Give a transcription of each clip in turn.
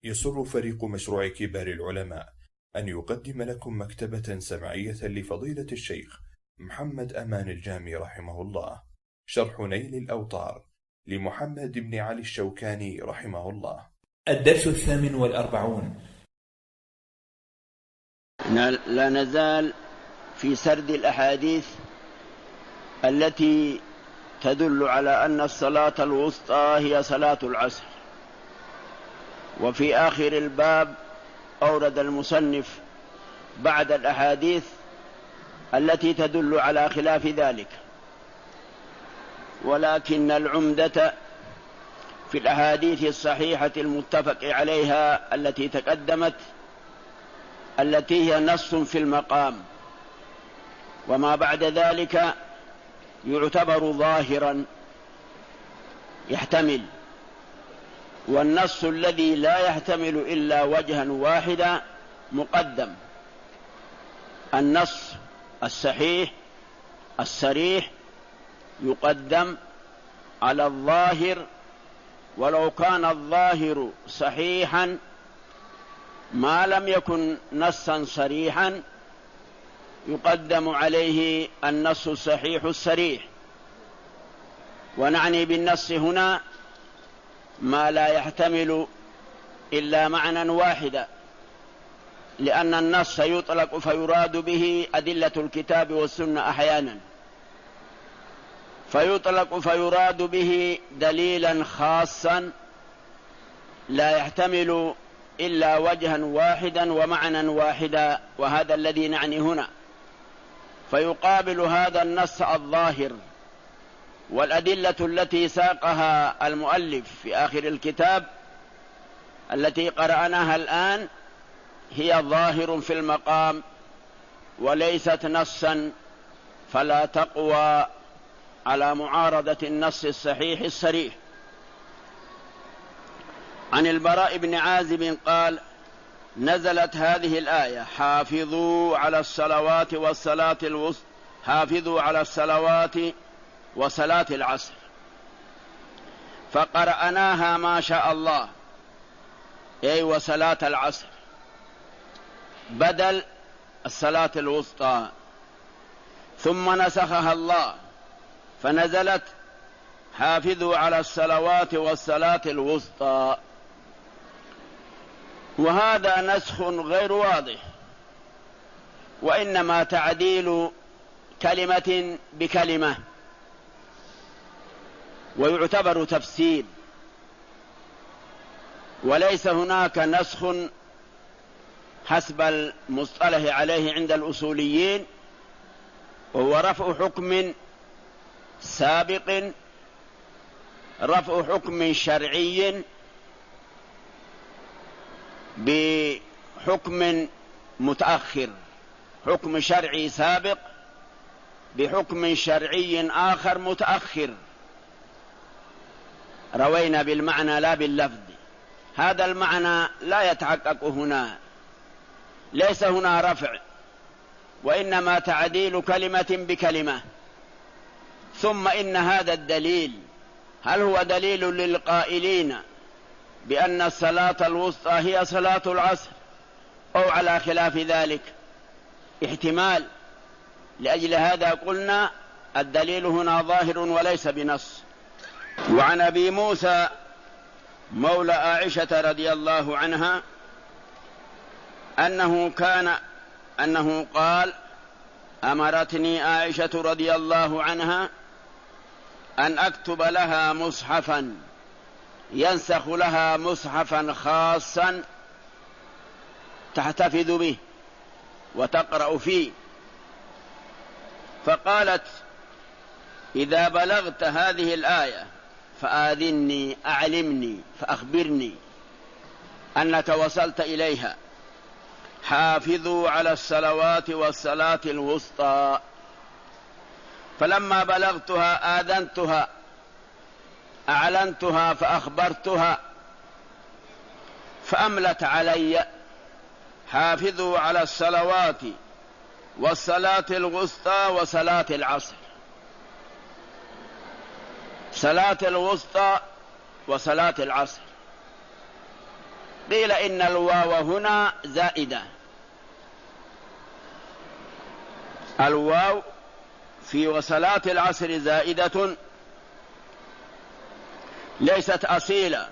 يسر فريق مشروع كبار العلماء أن يقدم لكم مكتبة سمعية لفضيلة الشيخ محمد أمان الجامي رحمه الله، شرح نيل الأوطار لمحمد بن علي الشوكاني رحمه الله. الدرس 48. لا نزال في سرد الأحاديث التي تدل على أن الصلاة الوسطى هي صلاة العصر. وفي آخر الباب أورد المصنف بعد الأحاديث التي تدل على خلاف ذلك، ولكن العمدة في الأحاديث الصحيحة المتفق عليها التي تقدمت، التي هي نص في المقام، وما بعد ذلك يعتبر ظاهرا يحتمل. والنص الذي لا يحتمل إلا وجها واحدا مقدم. النص الصحيح الصريح يقدم على الظاهر، ولو كان الظاهر صحيحا ما لم يكن نصا صريحا يقدم عليه النص الصحيح الصريح. ونعني بالنص هنا ما لا يحتمل إلا معنى واحدا، لأن النص يطلق فيراد به أدلة الكتاب والسنة أحيانا، فيطلق فيراد به دليلا خاصا لا يحتمل إلا وجها واحدا ومعنى واحدا، وهذا الذي نعني هنا. فيقابل هذا النص الظاهر والأدلة التي ساقها المؤلف في آخر الكتاب التي قرأناها الآن هي ظاهر في المقام وليست نصا، فلا تقوى على معارضة النص الصحيح الصريح. عن البراء بن عازب قال: نزلت هذه الآية: حافظوا على الصلوات والصلاة الوسطى، حافظوا على الصلوات وصلاة العصر، فقرأناها ما شاء الله، أي وصلاة العصر بدل الصلاة الوسطى، ثم نسخها الله فنزلت: حافظوا على الصلوات والصلاة الوسطى. وهذا نسخ غير واضح، وإنما تعديل كلمة بكلمة، ويعتبر تفسير، وليس هناك نسخ حسب المصطلح عليه عند الأصوليين، وهو رفع حكم سابق، رفع حكم شرعي بحكم متأخر، حكم شرعي سابق بحكم شرعي آخر متأخر، روينا بالمعنى لا باللفظ. هذا المعنى لا يتحقق هنا، ليس هنا رفع، وإنما تعديل كلمة بكلمة. ثم إن هذا الدليل هل هو دليل للقائلين بأن الصلاة الوسطى هي صلاة العصر، أو على خلاف ذلك؟ احتمال. لأجل هذا قلنا الدليل هنا ظاهر وليس بنص. وعن أبي موسى مولى عائشة رضي الله عنها أنه قال: أمرتني عائشة رضي الله عنها أن أكتب لها مصحفا ينسخ لها مصحفا خاصا تحتفظ به وتقرأ فيه، فقالت: إذا بلغت هذه الآية فآذني، أعلمني، فأخبرني أنك وصلت إليها: حافظوا على الصلوات والصلاة الوسطى. فلما بلغتها آذنتها، أعلنتها، فأخبرتها، فأملت علي: حافظوا على الصلوات والصلاة الوسطى وصلاة العصر. صلاة الوسطى وصلاة العصر، قيل إن الواو هنا زائدة. الواو في وصلاة العصر زائدة ليست أصيلة.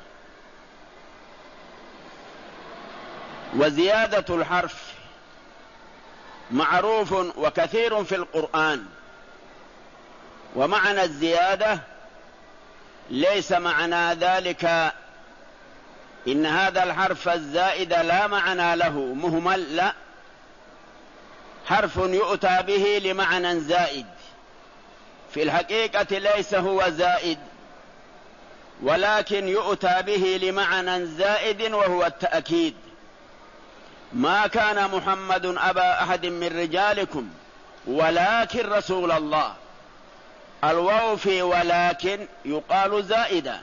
وزيادة الحرف معروف وكثير في القرآن، ومعنى الزيادة ليس معنى ذلك إن هذا الحرف الزائد لا معنى له مهمل، لا، حرف يؤتى به لمعنى زائد. في الحقيقة ليس هو زائد، ولكن يؤتى به لمعنى زائد وهو التأكيد. ما كان محمد أبا أحد من رجالكم ولكن رسول الله. الواو في ولكن يقال زائدة،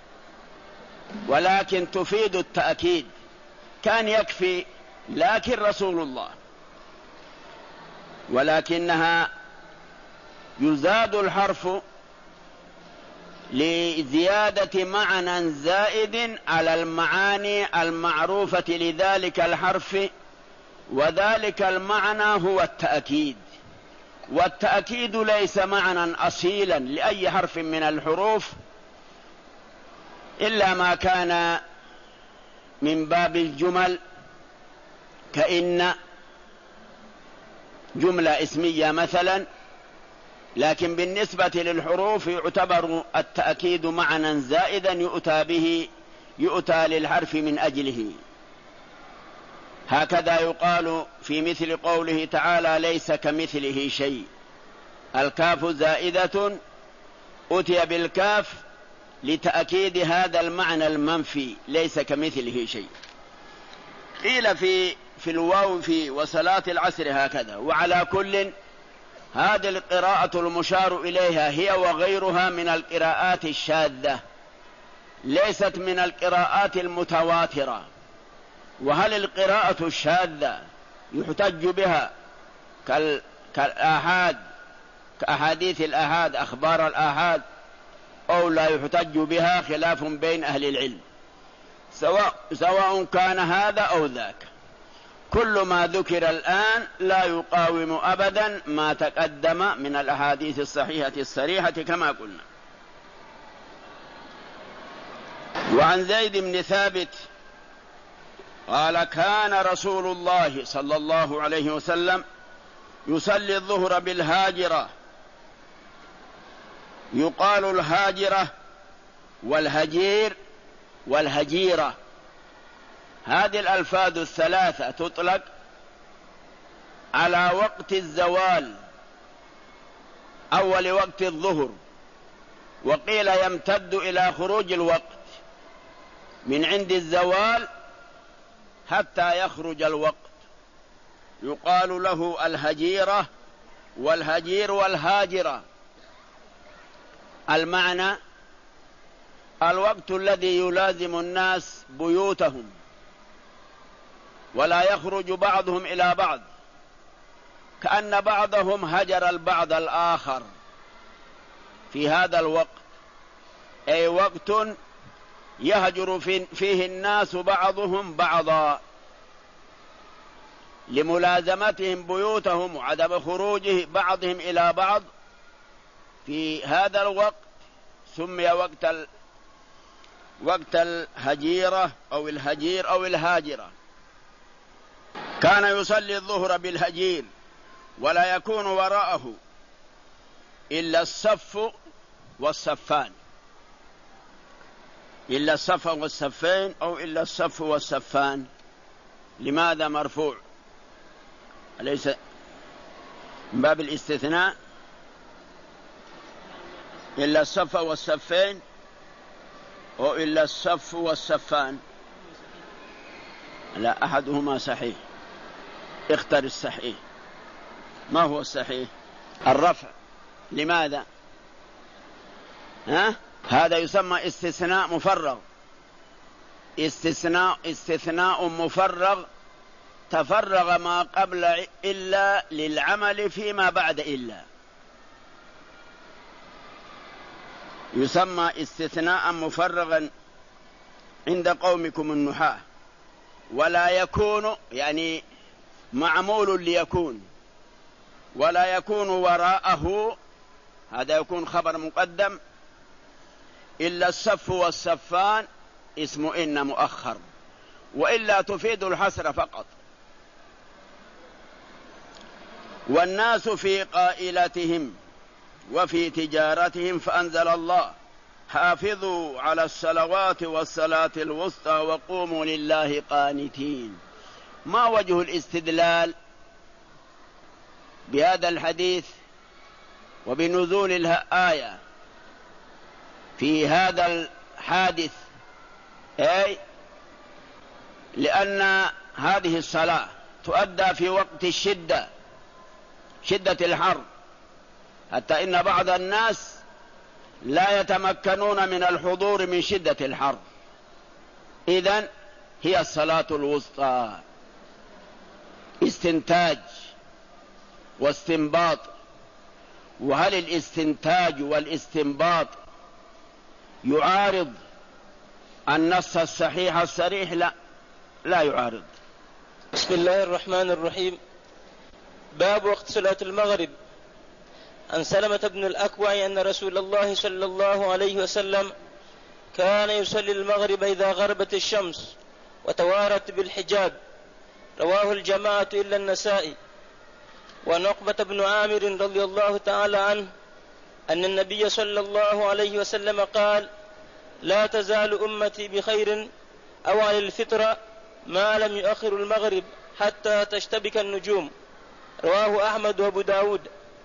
ولكن تفيد التأكيد. كان يكفي لكن رسول الله، ولكنها يزاد الحرف لزيادة معنى زائد على المعاني المعروفة لذلك الحرف، وذلك المعنى هو التأكيد. والتأكيد ليس معنى أصيلا لأي حرف من الحروف إلا ما كان من باب الجمل، كإن جملة اسمية مثلا. لكن بالنسبة للحروف يعتبر التأكيد معنى زائدا يؤتى للحرف من أجله. هكذا يقال في مثل قوله تعالى: ليس كمثله شيء. الكاف زائدة أتي بالكاف لتأكيد هذا المعنى المنفي، ليس كمثله شيء. قيل في الواو في وصلاة العصر هكذا. وعلى كل، هذه القراءة المشار إليها هي وغيرها من القراءات الشاذة، ليست من القراءات المتواترة. وهل القراءة الشاذة يحتج بها كالآحاد، كأحاديث الآحاد، أخبار الآحاد، أو لا يحتج بها؟ خلاف بين أهل العلم، سواء كان هذا أو ذاك. كل ما ذكر الآن لا يقاوم أبدا ما تقدم من الأحاديث الصحيحة الصريحة كما قلنا. وعن زيد بن ثابت قال: كان رسول الله صلى الله عليه وسلم يصلي الظهر بالهاجرة. يقال الهاجرة والهجير والهجيرة. هذه الألفاظ الثلاثة تطلق على وقت الزوال، أول وقت الظهر، وقيل يمتد إلى خروج الوقت من عند الزوال حتى يخرج الوقت. يقال له الهجيرة والهجير والهاجرة. المعنى: الوقت الذي يلازم الناس بيوتهم ولا يخرج بعضهم إلى بعض، كأن بعضهم هجر البعض الآخر في هذا الوقت، أي وقت يهجر فيه الناس بعضهم بعضا لملازمتهم بيوتهم وعدم خروج بعضهم إلى بعض. في هذا الوقت سمي وقت الهجيرة أو الهجير أو الهاجرة. كان يصلي الظهر بالهجير ولا يكون وراءه إلا الصف والصفان، إلا الصف والصفين أو إلا الصف والصفان. لماذا مرفوع؟ أليس من باب الاستثناء؟ إلا الصف والصفين أو إلا الصف والصفان؟ لا، أحدهما صحيح، اختر الصحيح. ما هو الصحيح؟ الرفع. لماذا؟ هذا يسمى استثناء مفرغ. استثناء مفرغ تفرغ ما قبل إلا للعمل فيما بعد إلا، يسمى استثناء مفرغا عند قومكم النحاة. ولا يكون يعني معمول ليكون، ولا يكون وراءه، هذا يكون خبر مقدم، إلا الصف والصفان اسم إن مؤخر، وإلا تفيد الحصر فقط. والناس في قائلتهم وفي تجارتهم، فأنزل الله: حافظوا على الصلوات والصلاة الوسطى وقوموا لله قانتين. ما وجه الاستدلال بهذا الحديث وبنزول الآية في هذا الحادث؟ أي لأن هذه الصلاة تؤدى في وقت الشدة، شدة الحر، حتى إن بعض الناس لا يتمكنون من الحضور من شدة الحر. إذن هي الصلاة الوسطى. استنتاج واستنباط. وهل الاستنتاج والاستنباط يعارض النص الصحيح الصريح؟ لا يعارض. بسم الله الرحمن الرحيم. باب وقت صلاة المغرب. عن سلمة بن الأكوع أن رسول الله صلى الله عليه وسلم كان يصلي المغرب إذا غربت الشمس وتوارت بالحجاب. رواه الجماعة إلا النسائي. وعن عقبة بن عامر رضي الله تعالى عنه أن النبي صلى الله عليه وسلم قال: لا تزال أمتي بخير أو على الفطرة ما لم يؤخر المغرب حتى تشتبك النجوم. رواه أحمد وأبو داود.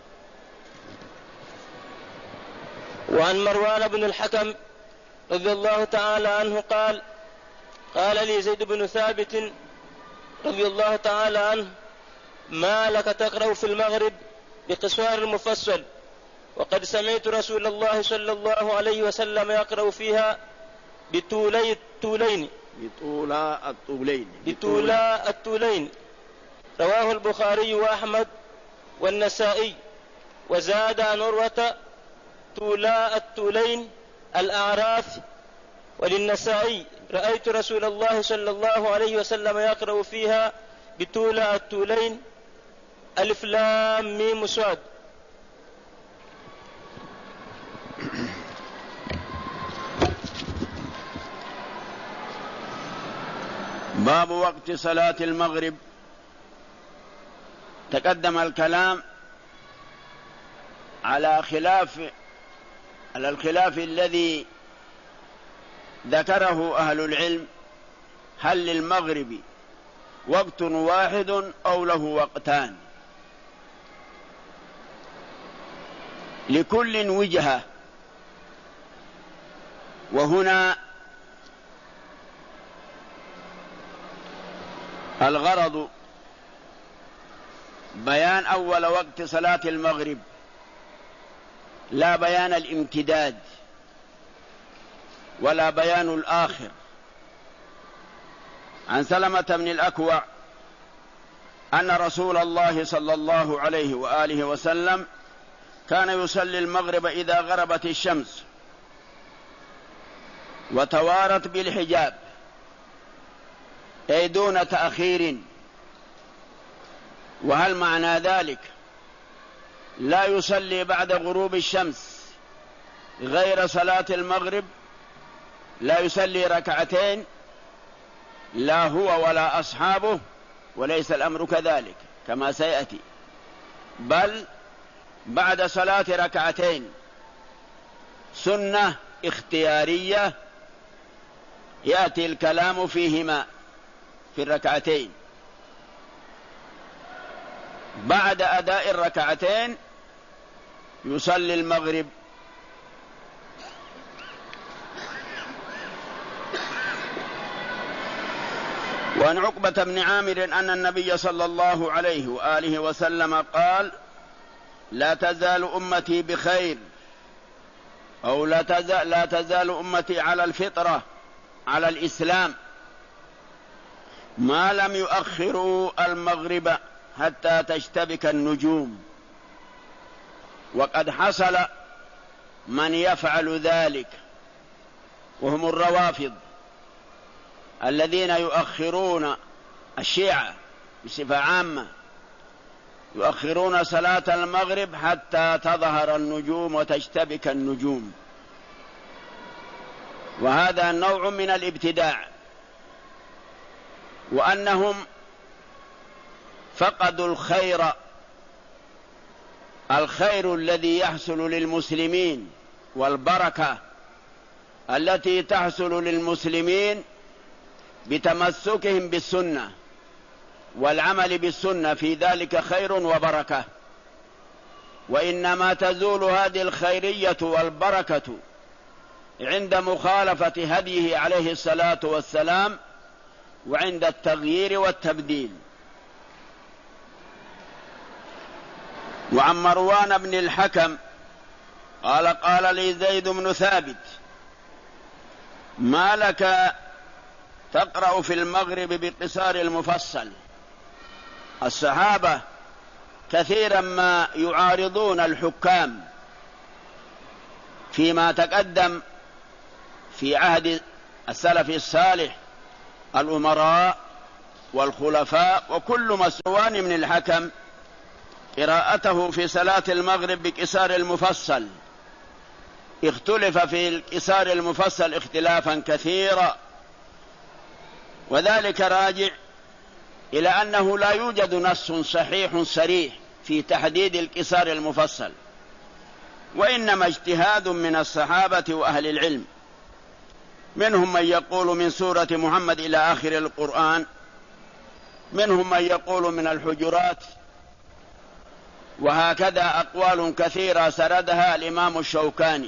وعن مروان بن الحكم رضي الله تعالى عنه قال: قال لي زيد بن ثابت رضي الله تعالى عنه: ما لك تقرأ في المغرب بقصار المفصل، وقد سمعت رسول الله صلى الله عليه وسلم يقرأ فيها بطولا الطولين. رواه البخاري وأحمد والنسائي. وزاد عن عروة: طولا الطولين الأعراف. وللنسائي: رأيت رسول الله صلى الله عليه وسلم يقرأ فيها بطولا الطولين ألف لام ميم صاد. باب وقت صلاة المغرب. تقدم الكلام على الخلاف الذي ذكره أهل العلم: هل للمغرب وقت واحد أو له وقتان؟ لكل وجهة. وهنا الغرض بيان أول وقت صلاة المغرب، لا بيان الامتداد ولا بيان الآخر. عن سلمة بن الأكوع أن رسول الله صلى الله عليه وآله وسلم كان يصلي المغرب إذا غربت الشمس وتوارت بالحجاب، أي دون تأخير. وهل معنى ذلك لا يصلي بعد غروب الشمس غير صلاة المغرب؟ لا يصلي ركعتين؟ لا هو ولا أصحابه، وليس الأمر كذلك كما سيأتي، بل بعد صلاة ركعتين سنة اختيارية يأتي الكلام فيهما في الركعتين. بعد أداء الركعتين يصلي المغرب. وعن عقبة بن عامر أن النبي صلى الله عليه وآله وسلم قال: لا تزال أمتي بخير، أو لا تزال أمتي على الفطرة، على الإسلام، ما لم يؤخروا المغرب حتى تشتبك النجوم. وقد حصل من يفعل ذلك وهم الروافض، الذين يؤخرون الشيعة بصفة عامة يؤخرون صلاة المغرب حتى تظهر النجوم وتشتبك النجوم، وهذا نوع من الابتداع، وأنهم فقدوا الخير الذي يحصل للمسلمين والبركة التي تحصل للمسلمين بتمسكهم بالسنة والعمل بالسنة، في ذلك خير وبركة. وإنما تزول هذه الخيرية والبركة عند مخالفة هديه عليه الصلاة والسلام وعند التغيير والتبديل. وعن مروان بن الحكم قال لي زيد بن ثابت: ما لك تقرأ في المغرب بقصار المفصل؟ الصحابة كثيرا ما يعارضون الحكام فيما تقدم في عهد السلف الصالح، الأمراء والخلفاء، وكل مسروان من الحكم قراءته في صلاة المغرب بقصار المفصل. اختلف في القصار المفصل اختلافا كثيرا، وذلك راجع إلى أنه لا يوجد نص صحيح صريح في تحديد القصار المفصل، وإنما اجتهاد من الصحابة وأهل العلم، منهم من يقول من سورة محمد إلى آخر القرآن، منهم من يقول من الحجرات، وهكذا أقوال كثيرة سردها الإمام الشوكاني.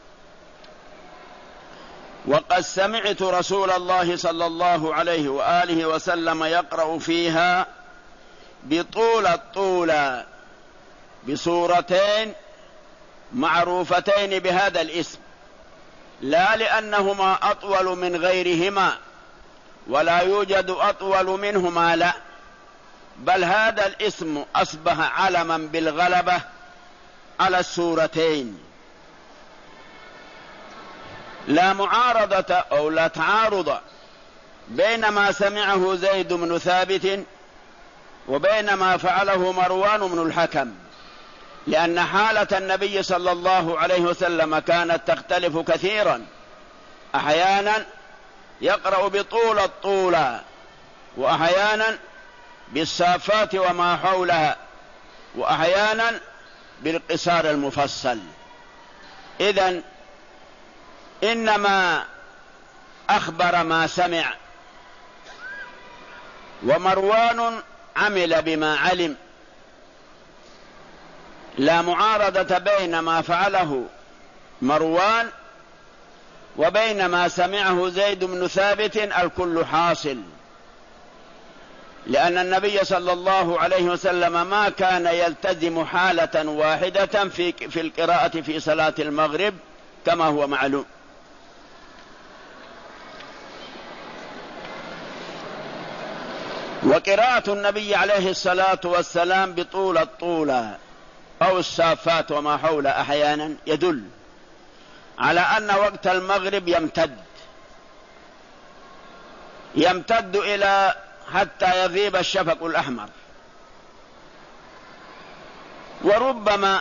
وقد سمعت رسول الله صلى الله عليه وآله وسلم يقرأ فيها بطول الطول بسورتين معروفتين بهذا الاسم، لا لأنهما أطول من غيرهما ولا يوجد أطول منهما، لا، بل هذا الاسم أصبح علما بالغلبة على السورتين. لا معارضة أو لا تعارض بين ما سمعه زيد بن ثابت وبين ما فعله مروان بن الحكم، لأن حالة النبي صلى الله عليه وسلم كانت تختلف كثيرا، أحيانا يقرأ بطول الطول، وأحيانا بالصافات وما حولها، وأحيانا بالقصار المفصل. إذن إنما أخبر ما سمع، ومروان عمل بما علم، لا معارضة بين ما فعله مروان وبين ما سمعه زيد بن ثابت، الكل حاصل، لأن النبي صلى الله عليه وسلم ما كان يلتزم حالة واحدة في القراءة في صلاة المغرب كما هو معلوم. وقراءة النبي عليه الصلاة والسلام بطول الطول أو الصافات وما حول أحيانا يدل على أن وقت المغرب يمتد إلى حتى يغيب الشفق الأحمر. وربما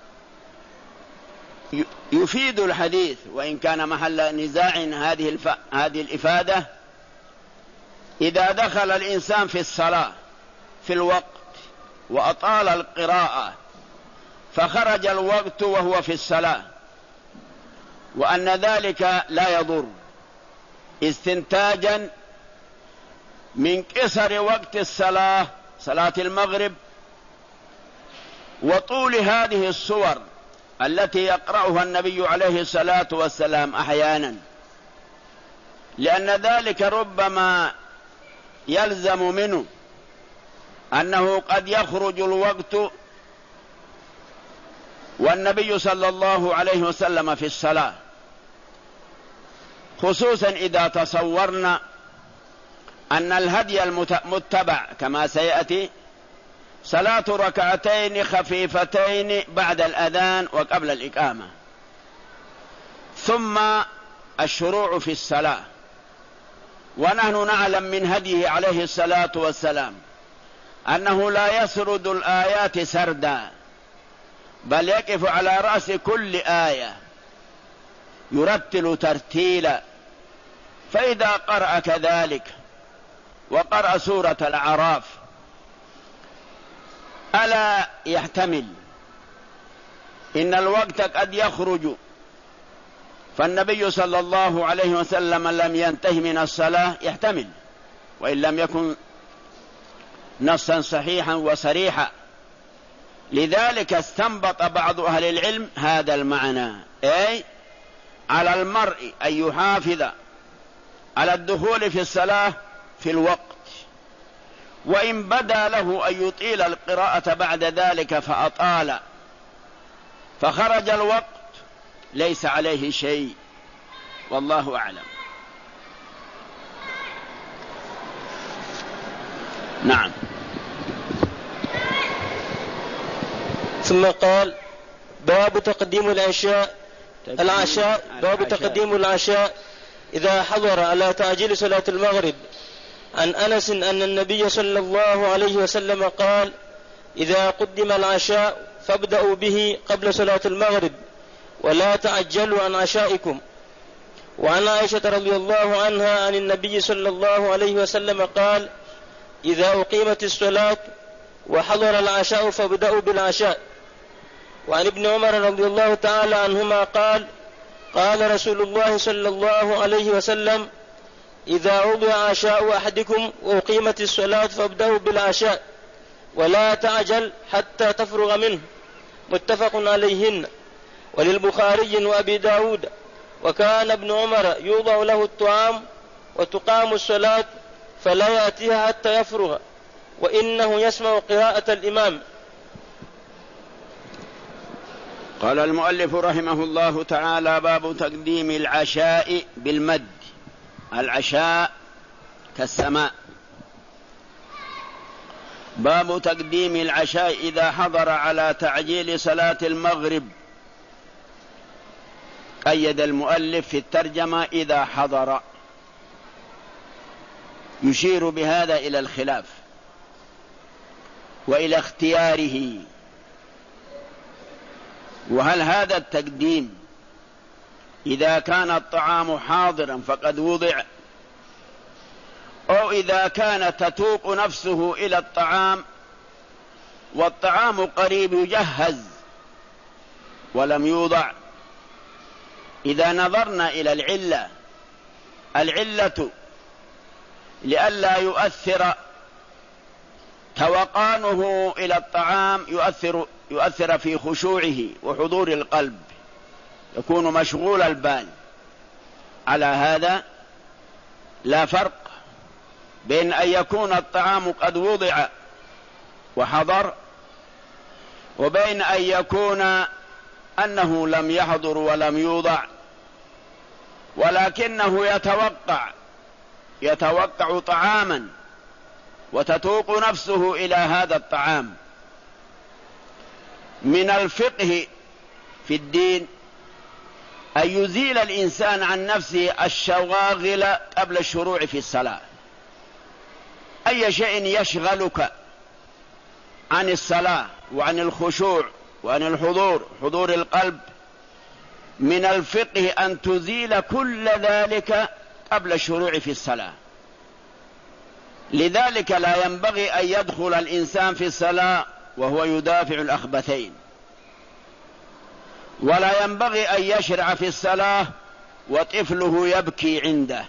يفيد الحديث، وإن كان محل نزاع هذه الإفادة، إذا دخل الإنسان في الصلاة في الوقت وأطال القراءة فخرج الوقت وهو في الصلاة، وأن ذلك لا يضر استنتاجا من قصر وقت الصلاة، صلاة المغرب، وطول هذه السور التي يقرأها النبي عليه الصلاة والسلام أحيانا، لأن ذلك ربما يلزم منه أنه قد يخرج الوقت والنبي صلى الله عليه وسلم في الصلاة، خصوصا إذا تصورنا أن الهدي المتبع كما سيأتي صلاة ركعتين خفيفتين بعد الأذان وقبل الإقامة، ثم الشروع في الصلاة، ونحن نعلم من هديه عليه الصلاة والسلام أنه لا يسرد الآيات سردا، بل يقف على رأس كل آية يرتل ترتيلا. فإذا قرأ كذلك وقرأ سورة الأعراف ألا يحتمل إن الوقت قد يخرج، فالنبي صلى الله عليه وسلم لم ينته من الصلاة، يحتمل وإن لم يكن نصا صحيحا وصريحا. لذلك استنبط بعض أهل العلم هذا المعنى، أي على المرء أن يحافظ على الدخول في الصلاة في الوقت، وإن بدا له أن يطيل القراءة بعد ذلك فأطال فخرج الوقت ليس عليه شيء، والله أعلم. نعم. ثم قال: باب تقديم العشاء باب تقديم العشاء إذا حضر على تعجيل صلاة المغرب. عن أنس أن النبي صلى الله عليه وسلم قال: إذا قدم العشاء فابدأوا به قبل صلاة المغرب ولا تعجلوا عن عشائكم. وعن عائشة رضي الله عنها عن النبي صلى الله عليه وسلم قال: إذا أقيمت الصلاة وحضر العشاء فابدأوا بالعشاء. وعن ابن عمر رضي الله تعالى عنهما قال: قال رسول الله صلى الله عليه وسلم: إذا وضع عشاء أحدكم وأقيمت الصلاة فابدأوا بالعشاء ولا تعجل حتى تفرغ منه. متفق عليهن. وللبخاري وأبي داود: وكان ابن عمر يوضع له الطعام وتقام الصلاة فلا يأتيها حتى يفرغ، وإنه يسمع قراءة الإمام. قال المؤلف رحمه الله تعالى: باب تقديم العشاء بالمد، العشاء كالسماء. باب تقديم العشاء إذا حضر على تعجيل صلاة المغرب. قيد المؤلف في الترجمة إذا حضر، يشير بهذا إلى الخلاف وإلى اختياره. وهل هذا التقديم إذا كان الطعام حاضرا فقد وضع، أو إذا كانت تتوق نفسه إلى الطعام والطعام قريب يجهز ولم يوضع؟ إذا نظرنا إلى العلة لئلا يؤثر توقانه إلى الطعام، يؤثر في خشوعه وحضور القلب، يكون مشغول البال. على هذا لا فرق بين أن يكون الطعام قد وضع وحضر، وبين أن يكون أنه لم يحضر ولم يوضع، ولكنه يتوقع طعاما وتتوق نفسه إلى هذا الطعام. من الفقه في الدين أن يزيل الإنسان عن نفسه الشواغل قبل الشروع في الصلاة. أي شيء يشغلك عن الصلاة وعن الخشوع وعن حضور القلب، من الفقه أن تزيل كل ذلك قبل الشروع في الصلاة. لذلك لا ينبغي أن يدخل الإنسان في الصلاة وهو يدافع الأخبثين، ولا ينبغي أن يشرع في الصلاة وطفله يبكي عنده،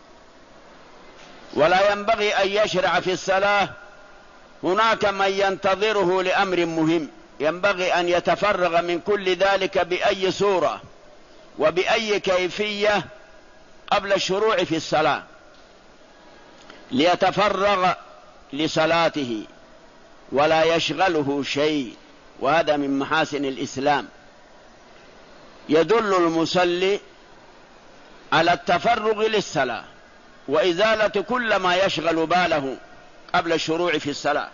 ولا ينبغي أن يشرع في الصلاة هناك من ينتظره لأمر مهم. ينبغي أن يتفرغ من كل ذلك بأي صورة وبأي كيفية قبل الشروع في الصلاة، ليتفرغ لصلاته ولا يشغله شيء. وهذا من محاسن الإسلام، يدل المصلي على التفرغ للصلاة وإزالة كل ما يشغل باله قبل الشروع في الصلاة.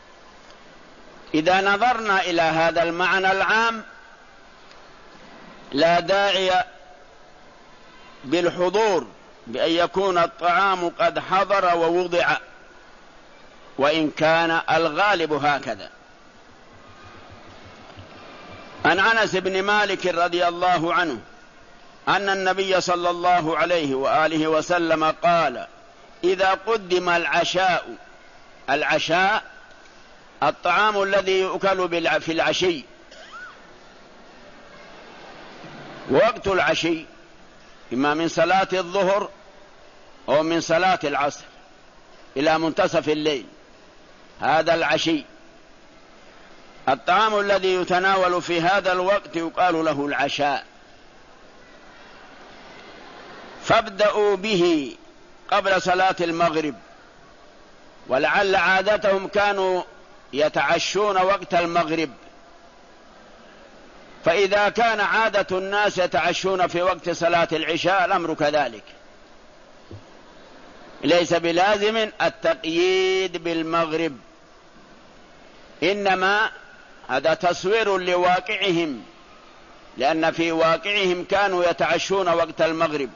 إذا نظرنا إلى هذا المعنى العام لا داعي بالحضور بأن يكون الطعام قد حضر ووضع، وإن كان الغالب هكذا. عن أنس بن مالك رضي الله عنه أن النبي صلى الله عليه وآله وسلم قال: إذا قدم العشاء الطعام الذي يؤكل في العشي، وقت العشي إما من صلاة الظهر أو من صلاة العصر إلى منتصف الليل، هذا العشي. الطعام الذي يتناول في هذا الوقت يقال له العشاء، فابدأوا به قبل صلاة المغرب، ولعل عادتهم كانوا يتعشون وقت المغرب، فإذا كان عادة الناس يتعشون في وقت صلاة العشاء الأمر كذلك، ليس بلازم التقييد بالمغرب، إنما هذا تصوير لواقعهم، لأن في واقعهم كانوا يتعشون وقت المغرب.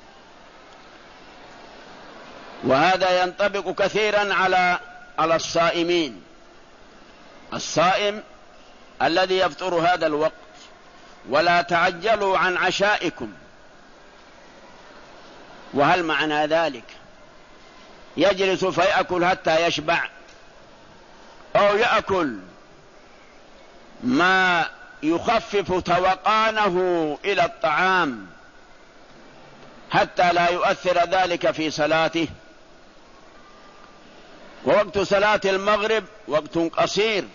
وهذا ينطبق كثيرا على الصائمين، الصائم الذي يفطر هذا الوقت: ولا تعجلوا عن عشائكم. وهل معنى ذلك يجلس فيأكل حتى يشبع، أو يأكل ما يخفف توقانه إلى الطعام حتى لا يؤثر ذلك في صلاته؟ ووقت صلاة المغرب وقت قصير،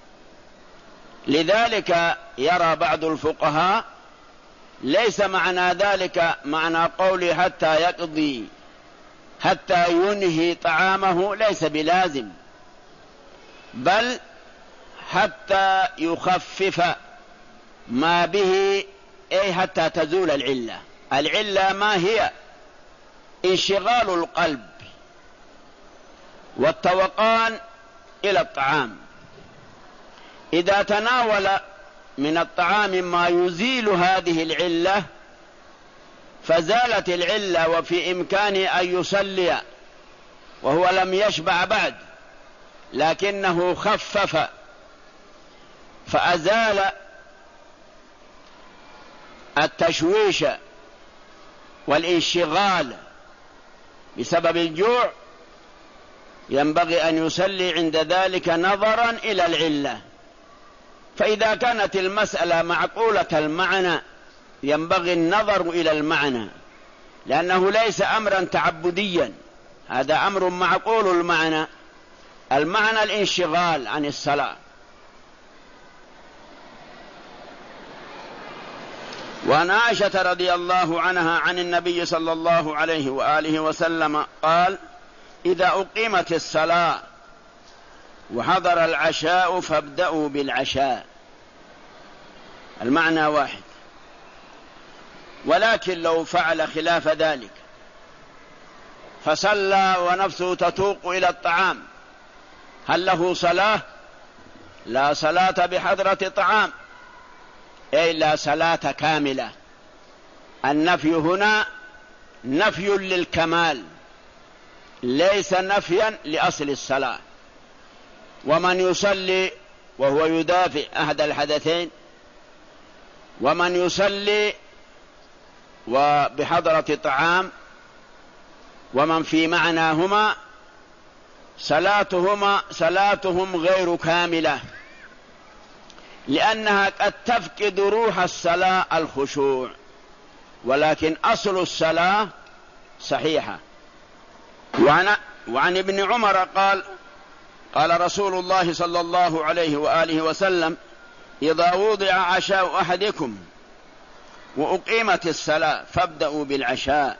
لذلك يرى بعض الفقهاء ليس معنى ذلك معنى قوله حتى يقضي، حتى ينهي طعامه، ليس بلازم، بل حتى يخفف ما به، أي حتى تزول العلة. العلة ما هي؟ انشغال القلب والتوقان إلى الطعام. إذا تناول من الطعام ما يزيل هذه العلة فزالت العلة، وفي إمكانه أن يصلي وهو لم يشبع بعد، لكنه خفف فأزال التشويش والانشغال بسبب الجوع، ينبغي أن يصلي عند ذلك نظرا إلى العلة. فإذا كانت المسألة معقولة المعنى ينبغي النظر إلى المعنى، لأنه ليس أمرا تعبديا، هذا أمر معقول المعنى. المعنى الانشغال عن الصلاة. وعن عائشة رضي الله عنها عن النبي صلى الله عليه وآله وسلم قال: إذا أقيمت الصلاة وحضر العشاء فابدأوا بالعشاء. المعنى واحد، ولكن لو فعل خلاف ذلك فصلى ونفسه تتوق إلى الطعام، هل له صلاة؟ لا صلاة بحضرة طعام، أي لا صلاة كاملة. النفي هنا نفي للكمال، ليس نفيا لأصل الصلاة. ومن يصلي وهو يدافع أحد الحدثين، ومن يصلي وبحضرة طعام، ومن في معناهما صلاتهم غير كاملة، لأنها قد تفقد روح الصلاة الخشوع، ولكن أصل الصلاة صحيحة. وعن ابن عمر قال: قال رسول الله صلى الله عليه وآله وسلم: إذا وضع عشاء أحدكم وأقيمت الصلاة فابدأوا بالعشاء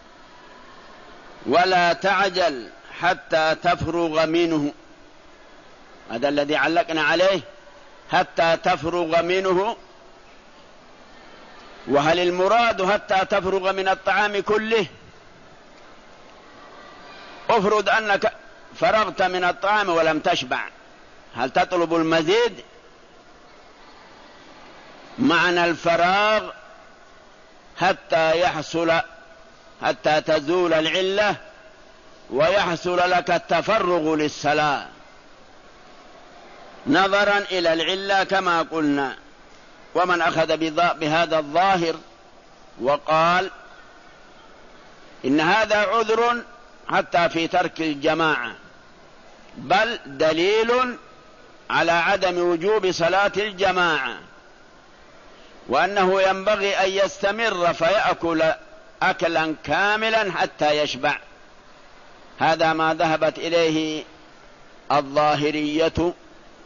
ولا تعجل حتى تفرغ منه. هذا الذي علقنا عليه، حتى تفرغ منه. وهل المراد حتى تفرغ من الطعام كله؟ افرض أنك فرغت من الطعام ولم تشبع، هل تطلب المزيد؟ معنى الفراغ حتى يحصل حتى تزول العلة ويحصل لك التفرغ للصلاة، نظرا إلى العلة كما قلنا. ومن أخذ بهذا الظاهر وقال إن هذا عذر حتى في ترك الجماعة، بل دليل على عدم وجوب صلاة الجماعة، وأنه ينبغي أن يستمر فيأكل أكلا كاملا حتى يشبع. هذا ما ذهبت إليه الظاهرية،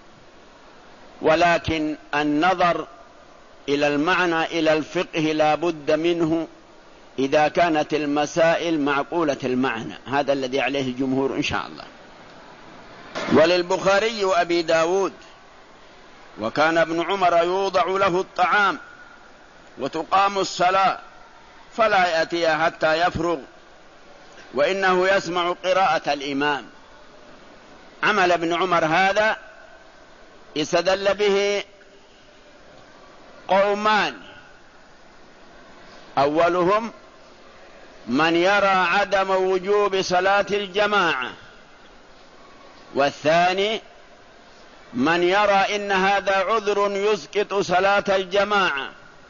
ولكن النظر إلى المعنى إلى الفقه لا بد منه إذا كانت المسائل معقولة المعنى. هذا الذي عليه الجمهور إن شاء الله. وللبخاري وأبي داود: وكان ابن عمر يوضع له الطعام وتقام الصلاة فلا يأتي حتى يفرغ، وإنه يسمع قراءة الإمام. عمل ابن عمر هذا استدل به قومان: أولهم من يرى عدم وجوب صلاة الجماعة، والثاني من يرى إن هذا عذر يسقط صلاة الجماعة،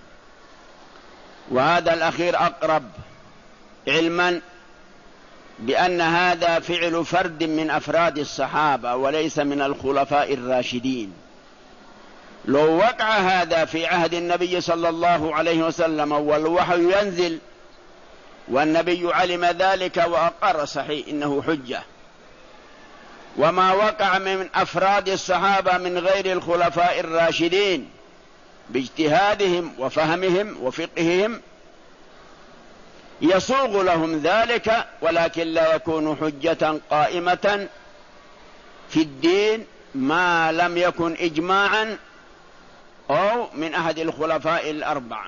وهذا الأخير أقرب، علما بأن هذا فعل فرد من أفراد الصحابة وليس من الخلفاء الراشدين. لو وقع هذا في عهد النبي صلى الله عليه وسلم والوحي ينزل والنبي علم ذلك وأقر، صحيح إنه حجة. وما وقع من أفراد الصحابة من غير الخلفاء الراشدين باجتهادهم وفهمهم وفقههم يسوغ لهم ذلك، ولكن لا يكون حجة قائمة في الدين ما لم يكن إجماعا أو من أحد الخلفاء الأربعة.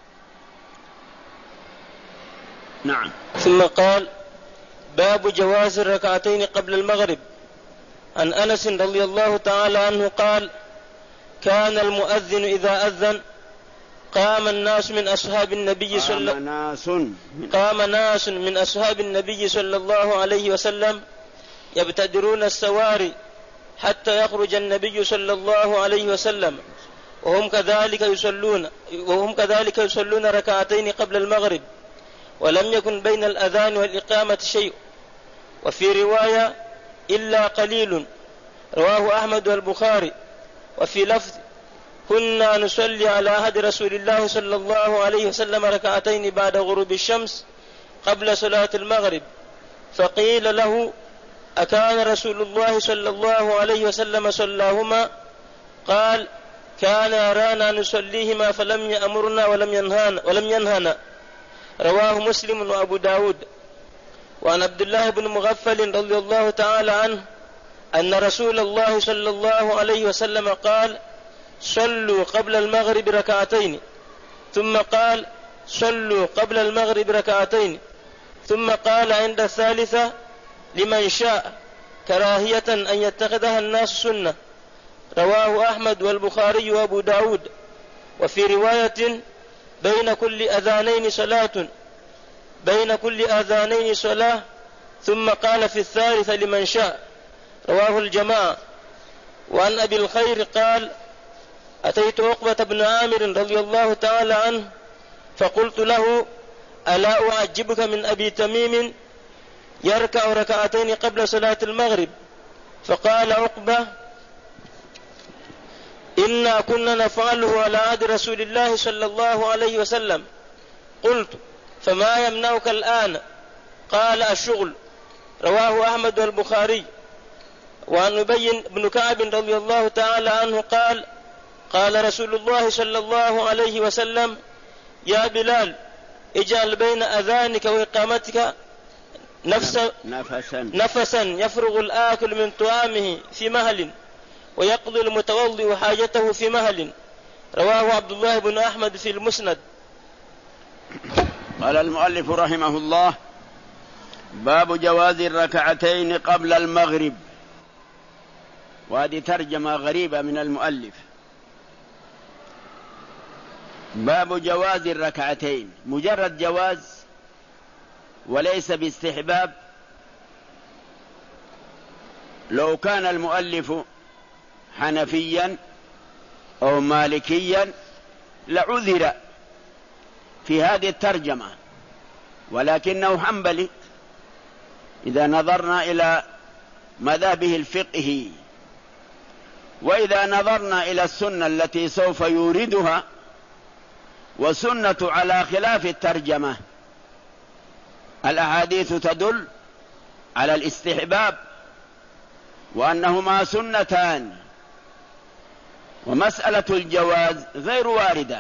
نعم. ثم قال: باب جواز الركعتين قبل المغرب. عن أنس رضي الله تعالى عنه قال: كان المؤذن إذا أذن قام ناس من أصحاب النبي صلى الله عليه وسلم يبتدرون السواري حتى يخرج النبي صلى الله عليه وسلم، وهم كذلك يصلون ركعتين قبل المغرب، ولم يكن بين الأذان والإقامة شيء. وفي رواية: إلا قليل، رواه أحمد والبخاري. وفي لفظ: كنا نصلي على عهد رسول الله صلى الله عليه وسلم ركعتين بعد غروب الشمس قبل صلاة المغرب. فقيل له: أكان رسول الله صلى الله عليه وسلم صلاهما؟ قال: كان يرانا نصليهما فلم يأمرنا ولم ينهنا. رواه مسلم وأبو داود. وعن عبد الله بن مغفل رضي الله تعالى عنه أن رسول الله صلى الله عليه وسلم قال: صلوا قبل المغرب ركعتين، ثم قال: صلوا قبل المغرب ركعتين، ثم قال عند الثالثة: لمن شاء، كراهية أن يتخذها الناس سنة. رواه أحمد والبخاري وأبو داود. وفي رواية: بين كل أذانين صلاة، ثم قال في الثالثة: لمن شاء. رواه الجماعة. وعن أبي الخير قال: أتيت عقبة بن عامر رضي الله تعالى عنه فقلت له: ألا أعجبك من أبي تميم يركع ركعتين قبل صلاة المغرب؟ فقال عقبة: إنا كنا نفعله على عهد رسول الله صلى الله عليه وسلم. قلت: فما يمنعك الآن؟ قال: الشغل. رواه أحمد والبخاري. وعن أبي بن كعب رضي الله تعالى عنه قال: قال رسول الله صلى الله عليه وسلم: يا بلال، اجعل بين أذانك وإقامتك نفسا يفرغ الآكل من طعامه في مهل، ويقضي المتوضئ حاجته في مهل. رواه عبد الله بن أحمد في المسند. قال المؤلف رحمه الله: باب جواز الركعتين قبل المغرب. وهذه ترجمة غريبة من المؤلف. باب جواز الركعتين، مجرد جواز وليس باستحباب؟ لو كان المؤلف حنفيا أو مالكيا لعذر في هذه الترجمة، ولكنه حنبلي. إذا نظرنا إلى مذهبه الفقهي، وإذا نظرنا إلى السنة التي سوف يوردها، وسنة على خلاف الترجمة، الأحاديث تدل على الاستحباب وأنهما سنتان، ومسألة الجواز غير واردة.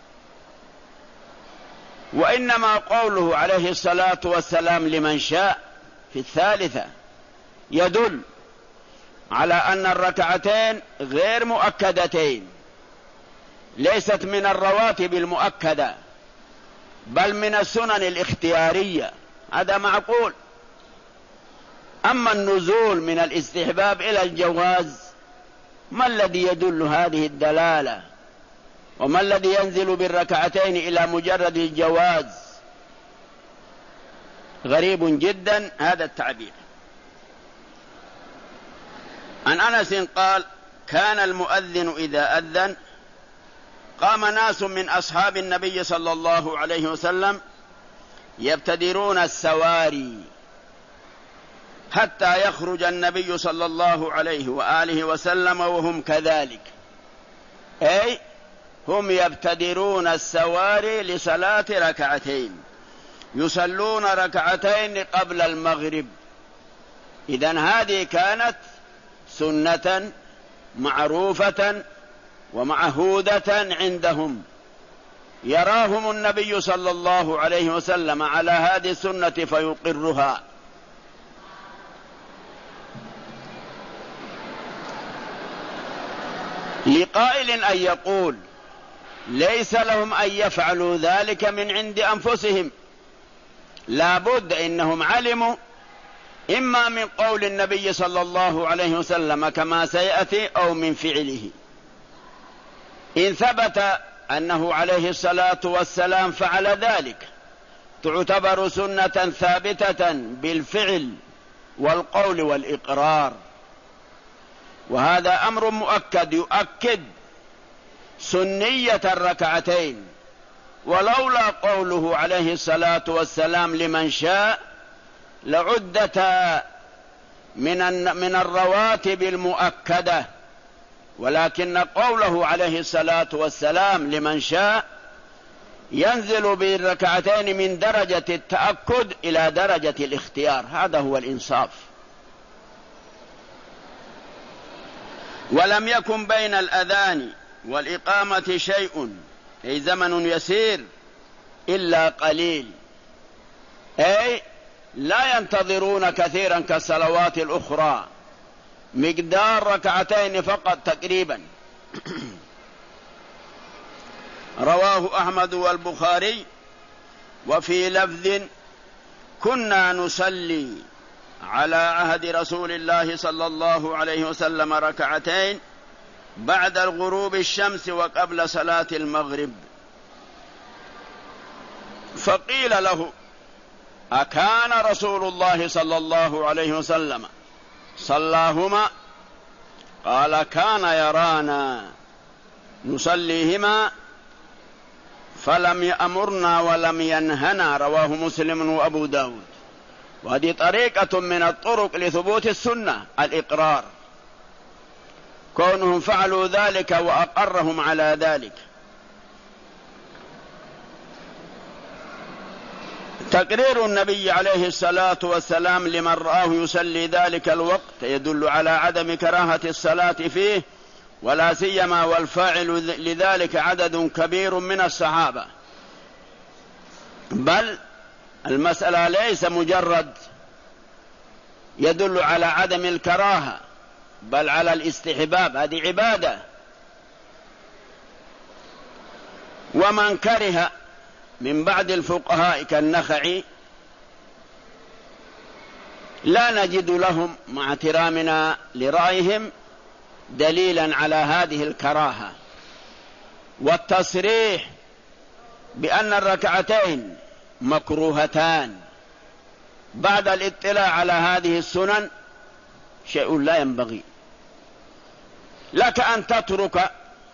وإنما قوله عليه الصلاة والسلام لمن شاء في الثالثة يدل على أن الركعتين غير مؤكدتين، ليست من الرواتب المؤكدة، بل من السنن الاختيارية، هذا معقول. أما النزول من الاستحباب إلى الجواز، ما الذي يدل هذه الدلالة؟ وما الذي ينزل بالركعتين إلى مجرد الجواز؟ غريب جدا هذا التعبير. عن أنس قال: كان المؤذن إذا أذن قام ناس من أصحاب النبي صلى الله عليه وسلم يبتدرون السواري حتى يخرج النبي صلى الله عليه وآله وسلم وهم كذلك، أي هم يبتدرون السواري لصلاة ركعتين، يصلون ركعتين قبل المغرب. إذن هذه كانت سنة معروفة ومعهودة عندهم، يراهم النبي صلى الله عليه وسلم على هذه السنة فيقرها. لقائل أن يقول: ليس لهم أن يفعلوا ذلك من عند أنفسهم، لا بد إنهم علموا إما من قول النبي صلى الله عليه وسلم كما سيأتي، أو من فعله. إن ثبت أنه عليه الصلاة والسلام فعل ذلك تعتبر سنة ثابتة بالفعل والقول والإقرار، وهذا أمر مؤكد يؤكد سنية الركعتين. ولولا قوله عليه الصلاة والسلام لمن شاء لعدتا من الرواتب المؤكدة، ولكن قوله عليه الصلاة والسلام لمن شاء ينزل بالركعتين من درجة التأكد إلى درجة الاختيار، هذا هو الإنصاف. ولم يكن بين الأذان والإقامة شيء، أي زمن يسير، إلا قليل، أي لا ينتظرون كثيرا كالصلوات الأخرى، مقدار ركعتين فقط تقريبا. رواه أحمد والبخاري. وفي لفظ: كنا نصلي على عهد رسول الله صلى الله عليه وسلم ركعتين بعد الغروب الشمس وقبل صلاة المغرب. فقيل له: أكان رسول الله صلى الله عليه وسلم صلاهما؟ قال: كان يرانا نصليهما فلم يأمرنا ولم ينهنا. رواه مسلم وأبو داود. وهذه طريقة من الطرق لثبوت السنة، الإقرار، كونهم فعلوا ذلك وأقرهم على ذلك. تقرير النبي عليه الصلاة والسلام لمن رآه يصلي ذلك الوقت يدل على عدم كراهة الصلاة فيه، ولا سيما والفاعل لذلك عدد كبير من الصحابة. بل المسألة ليس مجرد يدل على عدم الكراهة، بل على الاستحباب، هذه عبادة. ومن كره من بعد الفقهاء كالنخعي لا نجد لهم مع احترامنا لرأيهم دليلا على هذه الكراهة. والتصريح بأن الركعتين مكروهتان بعد الاطلاع على هذه السنن شيء لا ينبغي لك أن تترك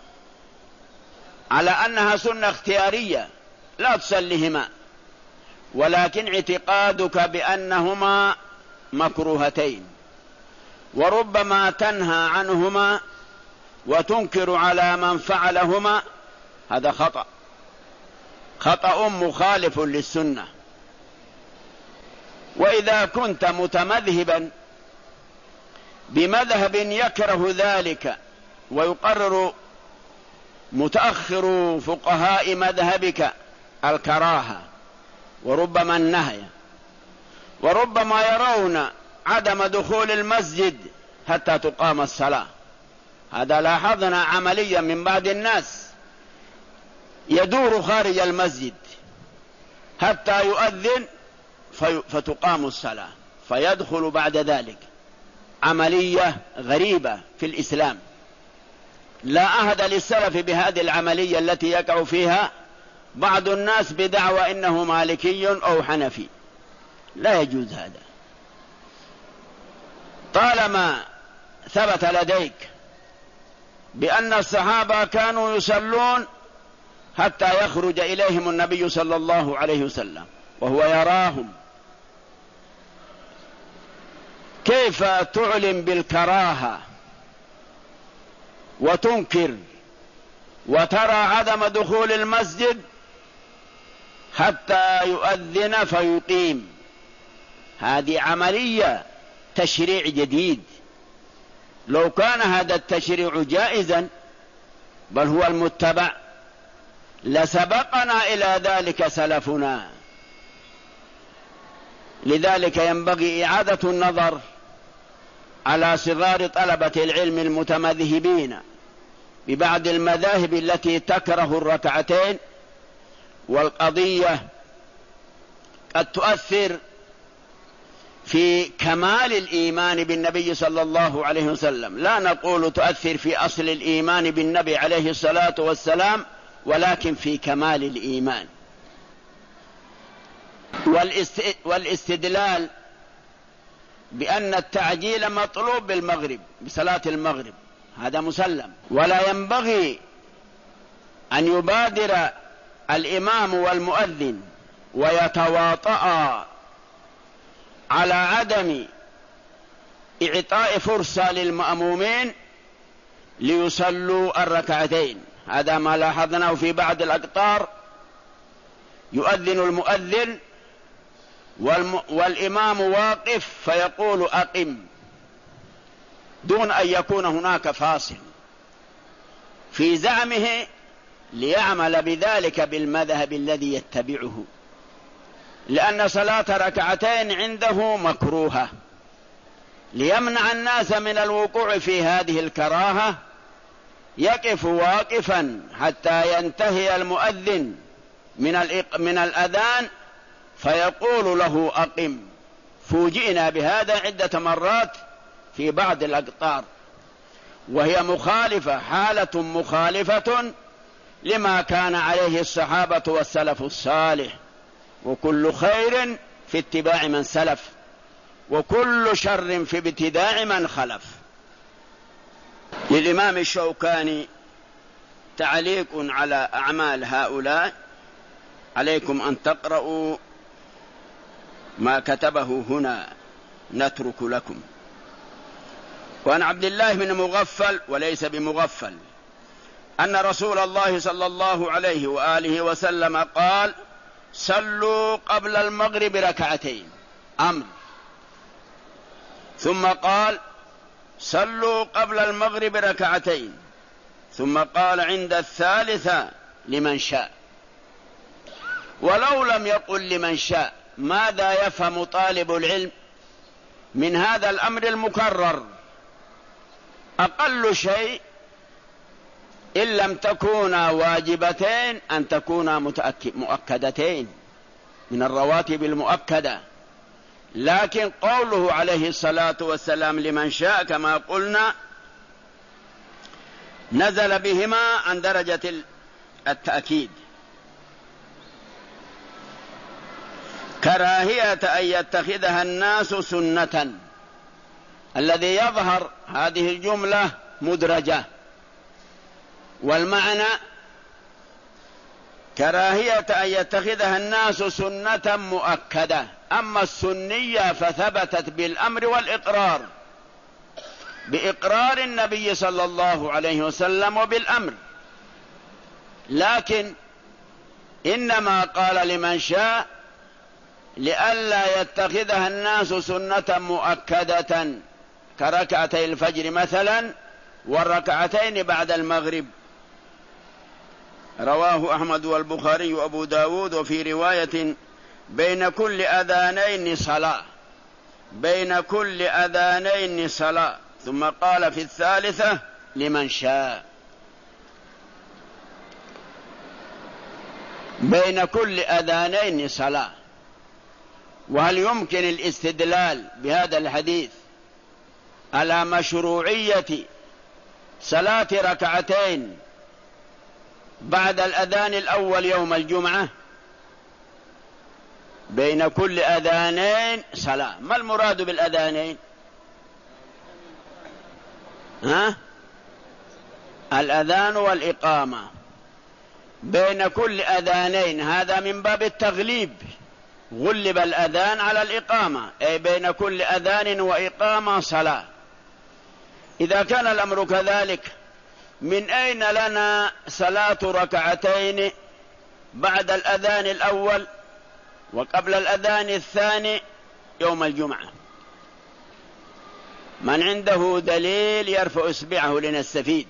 على أنها سنة اختيارية لا تصليهما، ولكن اعتقادك بأنهما مكروهتين وربما تنهى عنهما وتنكر على من فعلهما، هذا خطأ مخالف للسنة. وإذا كنت متمذهبا بمذهب يكره ذلك ويقرر متأخر فقهاء مذهبك الكراهة وربما النهي، وربما يرون عدم دخول المسجد حتى تقام الصلاة، هذا لاحظنا عمليا من بعض الناس يدور خارج المسجد حتى يؤذن فتقام الصلاة فيدخل بعد ذلك، عملية غريبة في الإسلام، لا عهد للسلف بهذه العملية التي يقع فيها بعض الناس بدعوى إنه مالكي أو حنفي، لا يجوز هذا. طالما ثبت لديك بأن الصحابة كانوا يصلون حتى يخرج إليهم النبي صلى الله عليه وسلم وهو يراهم، كيف تعلن بالكراهة وتنكر وترى عدم دخول المسجد حتى يؤذن فيقيم؟ هذه عملية تشريع جديد، لو كان هذا التشريع جائزا بل هو المتبع لسبقنا إلى ذلك سلفنا. لذلك ينبغي إعادة النظر على صغار طلبة العلم المتمذهبين ببعض المذاهب التي تكره الركعتين، والقضية قد تؤثر في كمال الإيمان بالنبي صلى الله عليه وسلم، لا نقول تؤثر في أصل الإيمان بالنبي عليه الصلاة والسلام، ولكن في كمال الإيمان. والاستدلال بأن التعجيل مطلوب بالمغرب بصلاة المغرب هذا مسلم، ولا ينبغي أن يبادر الإمام والمؤذن ويتواطأ على عدم إعطاء فرصة للمأمومين ليصلوا الركعتين. هذا ما لاحظناه في بعض الأقطار، يؤذن المؤذن والإمام واقف فيقول أقم دون أن يكون هناك فاصل، في زعمه ليعمل بذلك بالمذهب الذي يتبعه، لأن صلاة ركعتين عنده مكروهة، ليمنع الناس من الوقوع في هذه الكراهة يقف واقفا حتى ينتهي المؤذن من الأذان فيقول له أقم. فوجئنا بهذا عدة مرات في بعض الأقطار، وهي مخالفة، حالة مخالفة لما كان عليه الصحابة والسلف الصالح، وكل خير في اتباع من سلف وكل شر في ابتداع من خلف. للإمام الشوكاني تعليق على أعمال هؤلاء، عليكم أن تقرأوا ما كتبه هنا نترك لكم. وعن عبد الله بن مغفل وليس بمغفل أن رسول الله صلى الله عليه وآله وسلم قال: صلوا قبل المغرب ركعتين، أمر، ثم قال: صلوا قبل المغرب ركعتين، ثم قال عند الثالثة لمن شاء. ولو لم يقل لمن شاء، ماذا يفهم طالب العلم من هذا الأمر المكرر؟ أقل شيء إن لم تكونا واجبتين أن تكونا مؤكدتين من الرواتب المؤكدة، لكن قوله عليه الصلاة والسلام لمن شاء كما قلنا نزل بهما عن درجة التأكيد. كراهية أن يتخذها الناس سنة. الذي يظهر هذه الجملة مدرجة، والمعنى كراهية أن يتخذها الناس سنة مؤكدة. أما السنية فثبتت بالأمر والإقرار، بإقرار النبي صلى الله عليه وسلم وبالأمر، لكن إنما قال لمن شاء لئلا يتخذها الناس سنة مؤكدة كركعتي الفجر مثلا والركعتين بعد المغرب. رواه أحمد والبخاري وأبو داود، وفي رواية بين كل أذانين صلاة، بين كل أذانين صلاة، ثم قال في الثالثة لمن شاء. بين كل أذانين صلاة. وهل يمكن الاستدلال بهذا الحديث على مشروعية صلاة ركعتين بعد الأذان الأول يوم الجمعة؟ بين كل أذانين صلاة، ما المراد بالأذانين؟ الأذان والإقامة. بين كل أذانين هذا من باب التغليب، غلب الأذان على الإقامة، أي بين كل أذان وإقامة صلاة. إذا كان الأمر كذلك، من أين لنا صلاة ركعتين بعد الأذان الأول وقبل الأذان الثاني يوم الجمعة؟ من عنده دليل يرفع إصبعه لنستفيد.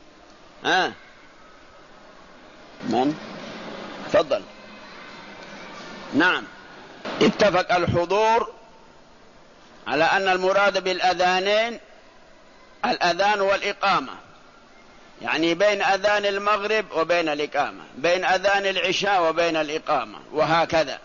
من؟ تفضل. نعم، اتفق الحضور على أن المراد بالأذانين الأذان والإقامة، يعني بين أذان المغرب وبين الإقامة، بين أذان العشاء وبين الإقامة، وهكذا.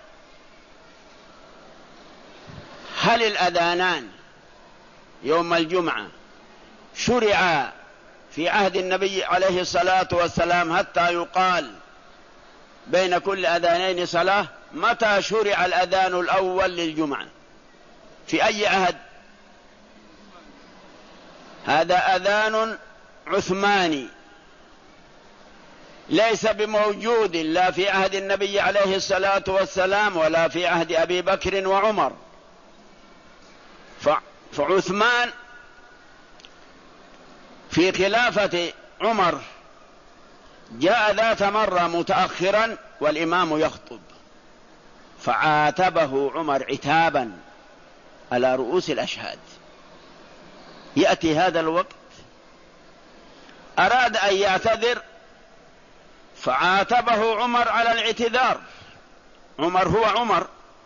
هل الأذانان يوم الجمعة شرعا في عهد النبي عليه الصلاة والسلام حتى يقال بين كل أذانين صلاة؟ متى شرع الأذان الأول للجمعة؟ في أي عهد؟ هذا أذان عثماني ليس بموجود لا في عهد النبي عليه الصلاة والسلام ولا في عهد أبي بكر وعمر. فعثمان في خلافة عمر جاء ذات مرة متأخرا والإمام يخطب، فعاتبه عمر عتابا على رؤوس الأشهاد. يأتي هذا الوقت أراد أن يعتذر فعاتبه عمر على الاعتذار. عمر هو عمر.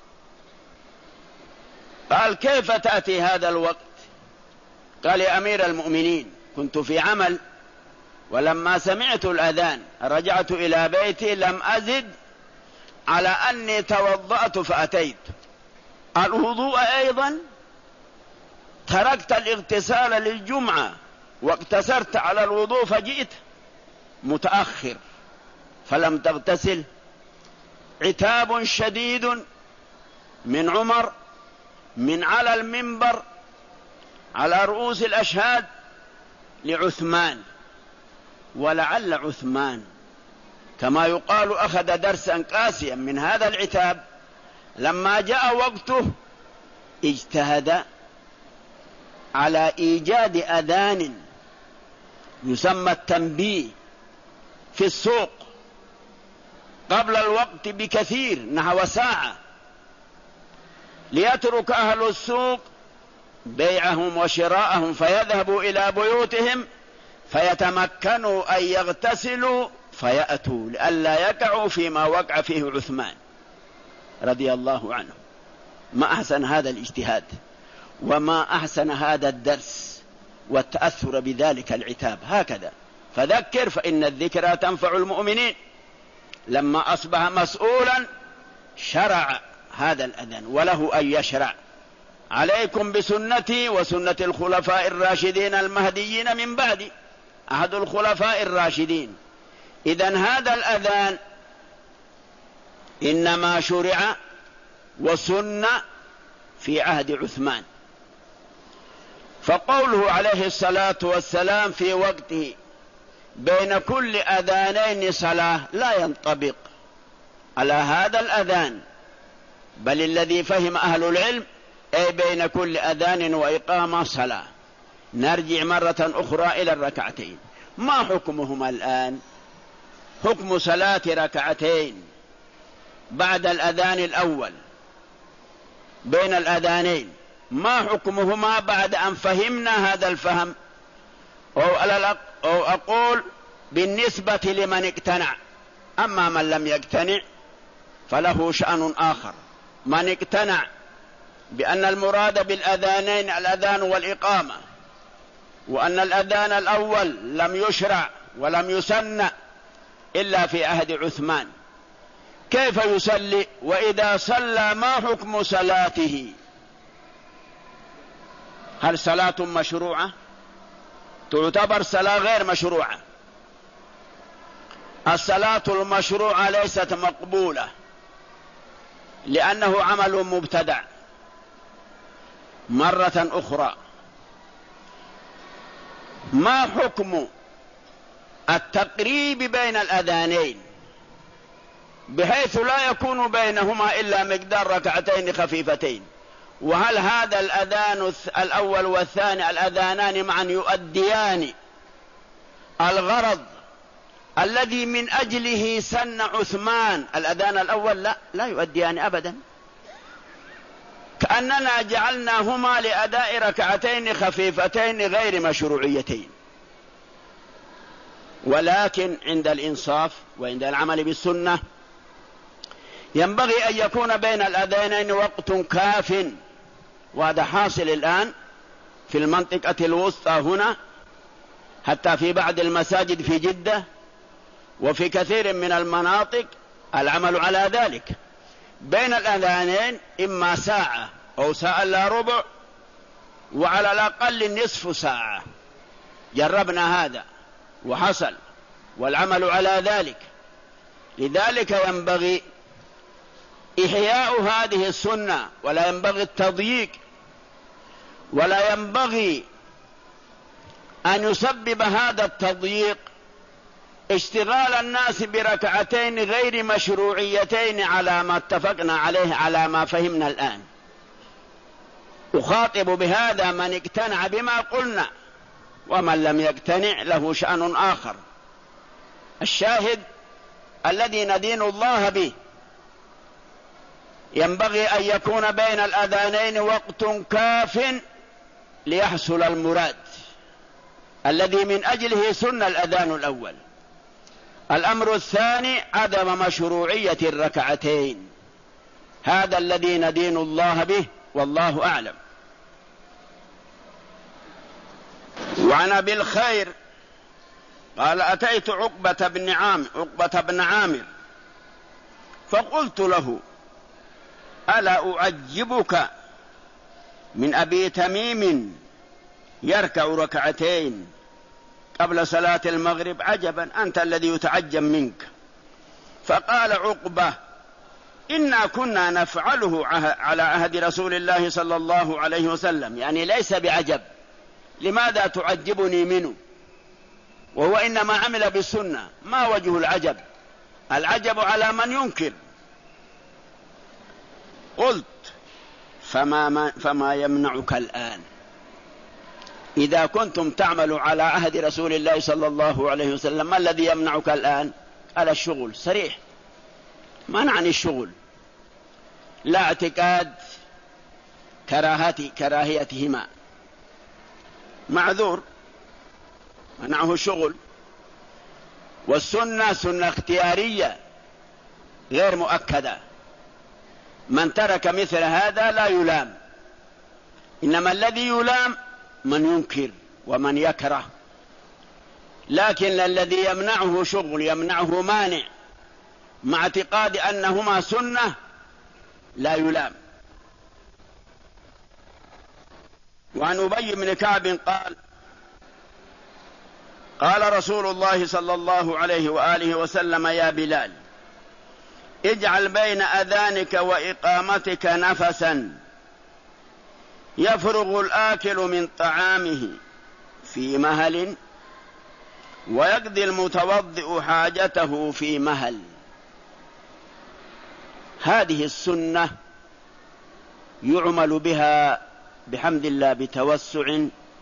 قال: كيف تأتي هذا الوقت؟ قال: يا أمير المؤمنين، كنت في عمل، ولما سمعت الأذان رجعت إلى بيتي، لم أزد على أني توضأت فأتيت. الوضوء أيضا تركت الاغتسال للجمعة واقتصرت على الوضوء فجئت متأخر فلم تغتسل. عتاب شديد من عمر من على المنبر على رؤوس الأشهاد لعثمان. ولعل عثمان كما يقال أخذ درسا قاسيا من هذا العتاب، لما جاء وقته اجتهد على إيجاد أذان يسمى التنبيه في السوق قبل الوقت بكثير، نحو ساعة، ليترك أهل السوق بيعهم وشراءهم فيذهبوا إلى بيوتهم فيتمكنوا أن يغتسلوا فيأتوا، لئلا يقعوا فيما وقع فيه عثمان رضي الله عنه. ما أحسن هذا الاجتهاد، وما أحسن هذا الدرس والتأثر بذلك العتاب. هكذا فذكر فإن الذكرى تنفع المؤمنين. لما أصبح مسؤولا شرع هذا الأذان، وله أن يشرع: عليكم بسنتي وسنة الخلفاء الراشدين المهديين من بعدي، أحد الخلفاء الراشدين. إذن هذا الأذان إنما شرع وسن في عهد عثمان. فقوله عليه الصلاة والسلام في وقته بين كل أذانين صلاة لا ينطبق على هذا الأذان، بل الذي فهم أهل العلم أي بين كل أذان وإقامة صلاة. نرجع مرة أخرى إلى الركعتين، ما حكمهما الآن؟ حكم صلاة ركعتين بعد الأذان الأول بين الأذانين، ما حكمهما بعد أن فهمنا هذا الفهم؟ أو أقول بالنسبة لمن اقتنع. أما من لم يقتنع فله شأن آخر. من اقتنع بأن المراد بالأذانين الأذان والإقامة، وأن الأذان الأول لم يشرع ولم يسن إلا في عهد عثمان، كيف يصلي؟ وإذا صلى ما حكم صلاته؟ هل صلاة مشروعة؟ تعتبر صلاة غير مشروعة. الصلاة المشروعة ليست مقبولة لأنه عمل مبتدع. مرة أخرى، ما حكم التقريب بين الأذانين بحيث لا يكون بينهما إلا مقدار ركعتين خفيفتين؟ وهل هذا الأذان الأول والثاني الأذانان معا يؤديان الغرض الذي من أجله سن عثمان الأذان الأول؟ لا يؤديان أبدا، كأننا جعلناهما لأداء ركعتين خفيفتين غير مشروعيتين. ولكن عند الإنصاف وعند العمل بالسنة ينبغي أن يكون بين الأذانين وقت كاف، وهذا حاصل الآن في المنطقة الوسطى هنا، حتى في بعض المساجد في جدة وفي كثير من المناطق العمل على ذلك. بين الأذانين إما ساعة أو ساعة إلا ربع، وعلى الأقل نصف ساعة. جربنا هذا وحصل، والعمل على ذلك. لذلك ينبغي إحياء هذه السنة، ولا ينبغي التضييق، ولا ينبغي أن يسبب هذا التضييق اشتغال الناس بركعتين غير مشروعيتين على ما اتفقنا عليه، على ما فهمنا الآن. أخاطب بهذا من اقتنع بما قلنا، ومن لم يقتنع له شأن آخر. الشاهد الذي ندين الله به ينبغي أن يكون بين الأذانين وقت كاف ليحصل المراد الذي من أجله سن الأذان الأول. الأمر الثاني عدم مشروعية الركعتين، هذا الذي ندين الله به، والله أعلم. وعن أبي الخير قال: أتيت عقبة بن عامر فقلت له: ألا أعجبك من أبي تميم يركع ركعتين قبل صلاة المغرب؟ عجبا، أنت الذي يتعجب منك. فقال عقبة: إنا كنا نفعله على عهد رسول الله صلى الله عليه وسلم، يعني ليس بعجب. لماذا تعجبني منه وهو إنما عمل بالسنة؟ ما وجه العجب؟ العجب على من ينكر. قلت: فما يمنعك الآن إذا كنتم تعملوا على عهد رسول الله صلى الله عليه وسلم؟ ما الذي يمنعك الآن؟ على الشغل صريح، منعني الشغل، لا اعتقاد كراهيتهما، معذور، منعه الشغل. والسنة سنة اختيارية غير مؤكدة، من ترك مثل هذا لا يلام، إنما الذي يلام من ينكر ومن يكره. لكن الذي يمنعه شغل، يمنعه مانع، مع اعتقاد أنهما سنة، لا يلام. وعن أبي بن كعب قال: قال رسول الله صلى الله عليه وآله وسلم: يا بلال، اجعل بين أذانك وإقامتك نفسا يفرغ الآكل من طعامه في مهل ويقضي المتوضئ حاجته في مهل. هذه السنة يعمل بها بحمد الله بتوسع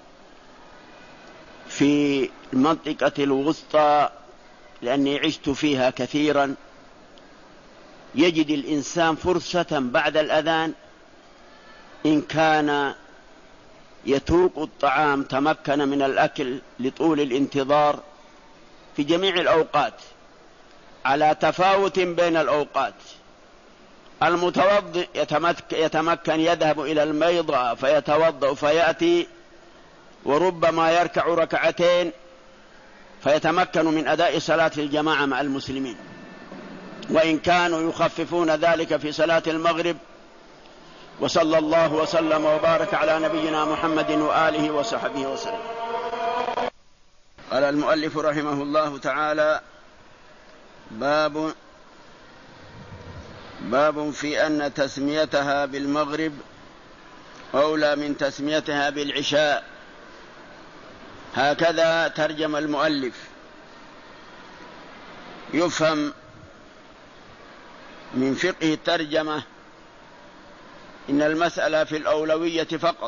في المنطقة الوسطى، لأني عشت فيها كثيرا. يجد الإنسان فرصة بعد الأذان إن كان يتوق الطعام تمكن من الأكل لطول الانتظار في جميع الأوقات على تفاوت بين الأوقات. المتوضئ يتمكن يذهب إلى الميضة فيتوضأ فيأتي، وربما يركع ركعتين فيتمكن من أداء صلاة الجماعة مع المسلمين، وإن كانوا يخففون ذلك في صلاة المغرب. وصلى الله وسلم وبارك على نبينا محمد وآله وصحبه وسلم. قال المؤلف رحمه الله تعالى: باب في أن تسميتها بالمغرب أولى من تسميتها بالعشاء. هكذا ترجم المؤلف. يفهم من فقه الترجمة إن المسألة في الأولوية فقط،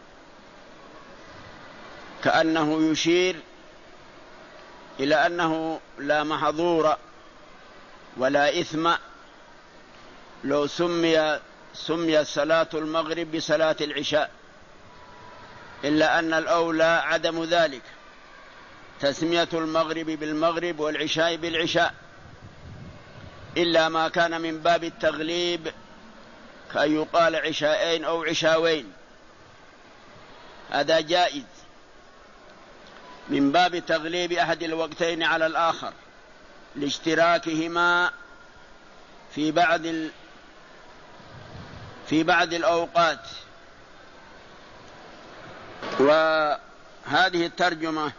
كأنه يشير إلى أنه لا محظور ولا إثم لو سمي صلاة المغرب بصلاة العشاء، إلا أن الأولى عدم ذلك، تسمية المغرب بالمغرب والعشاء بالعشاء، إلا ما كان من باب التغليب كأن يقال عشاءين أو عشاوين، هذا جائز من باب تغليب أحد الوقتين على الآخر لاشتراكهما في بعض الأوقات. وهذه الترجمة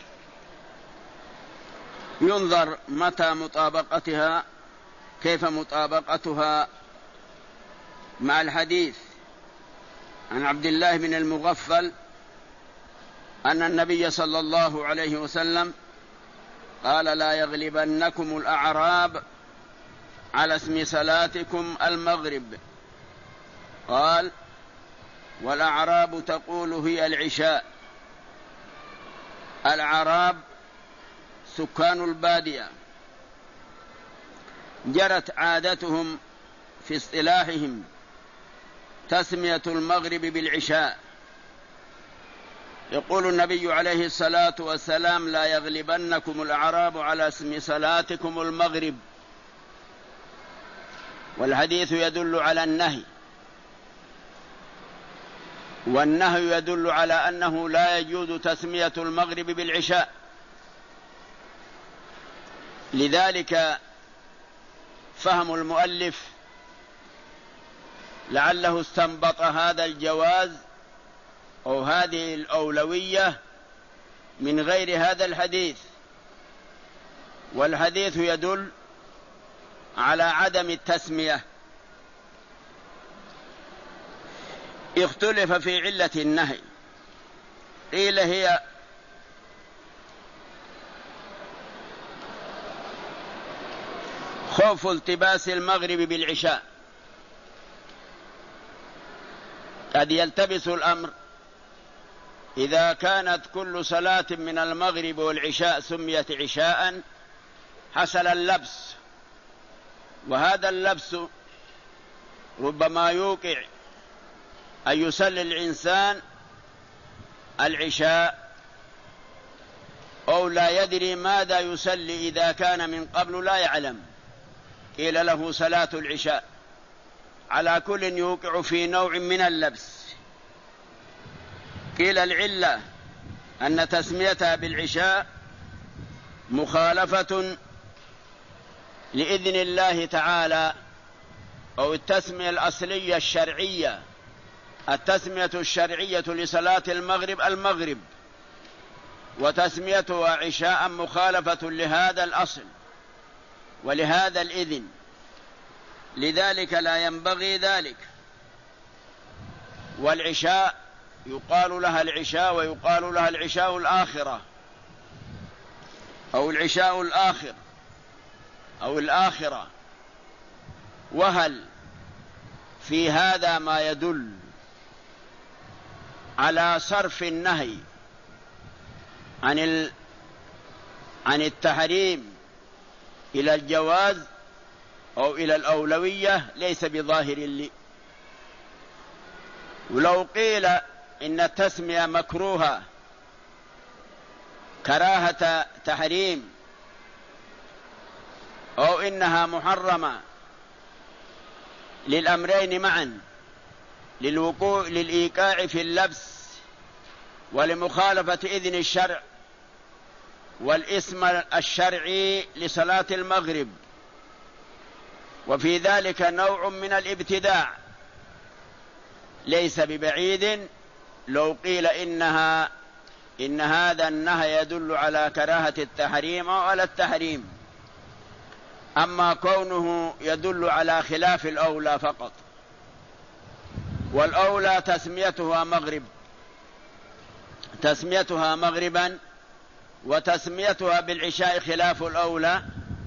ينظر متى مطابقتها، كيف مطابقتها مع الحديث عن عبد الله بن المغفل أن النبي صلى الله عليه وسلم قال: لا يغلبنكم الأعراب على اسم صلاتكم المغرب. قال: والأعراب تقول هي العشاء. الأعراب سكان البادية، جرت عادتهم في اصطلاحهم تسمية المغرب بالعشاء. يقول النبي عليه الصلاة والسلام: لا يغلبنكم الأعراب على اسم صلاتكم المغرب. والحديث يدل على النهي، والنهي يدل على أنه لا يجوز تسمية المغرب بالعشاء. لذلك فهم المؤلف لعله استنبط هذا الجواز أو هذه الأولوية من غير هذا الحديث، والحديث يدل على عدم التسمية. اختلف في علة النهي، قيل هي خوف التباس المغرب بالعشاء، قد يلتبس الأمر إذا كانت كل صلاة من المغرب والعشاء سميت عشاء حصل اللبس، وهذا اللبس ربما يوقع أن يصلي الإنسان العشاء أو لا يدري ماذا يصلي إذا كان من قبل لا يعلم، قيل له صلاة العشاء. على كل يوقع في نوع من اللبس. قيل العلة أن تسميتها بالعشاء مخالفة لإذن الله تعالى، أو التسمية الأصلية الشرعية، التسمية الشرعية لصلاة المغرب المغرب، وتسميتها عشاء مخالفة لهذا الأصل ولهذا الإذن. لذلك لا ينبغي ذلك. والعشاء يقال لها العشاء ويقال لها العشاء الآخرة أو العشاء الآخر أو الآخرة. وهل في هذا ما يدل على صرف النهي عن التحريم إلى الجواز أو إلى الأولوية؟ ليس بظاهر لي. ولو قيل إن التسمية مكروهة كراهة تحريم أو إنها محرمة للأمرين معا، للإيقاع في اللبس ولمخالفة إذن الشرع والإثم الشرعي لصلاة المغرب، وفي ذلك نوع من الابتداع، ليس ببعيد لو قيل إن هذا النهي يدل على كراهة التحريم أو على التحريم. أما كونه يدل على خلاف الأولى فقط، والأولى تسميتها مغربا وتسميتها بالعشاء خلاف الأولى،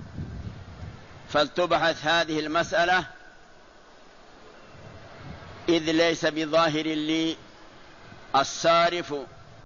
فلتبحث هذه المسألة، إذ ليس بظاهر لي الصارف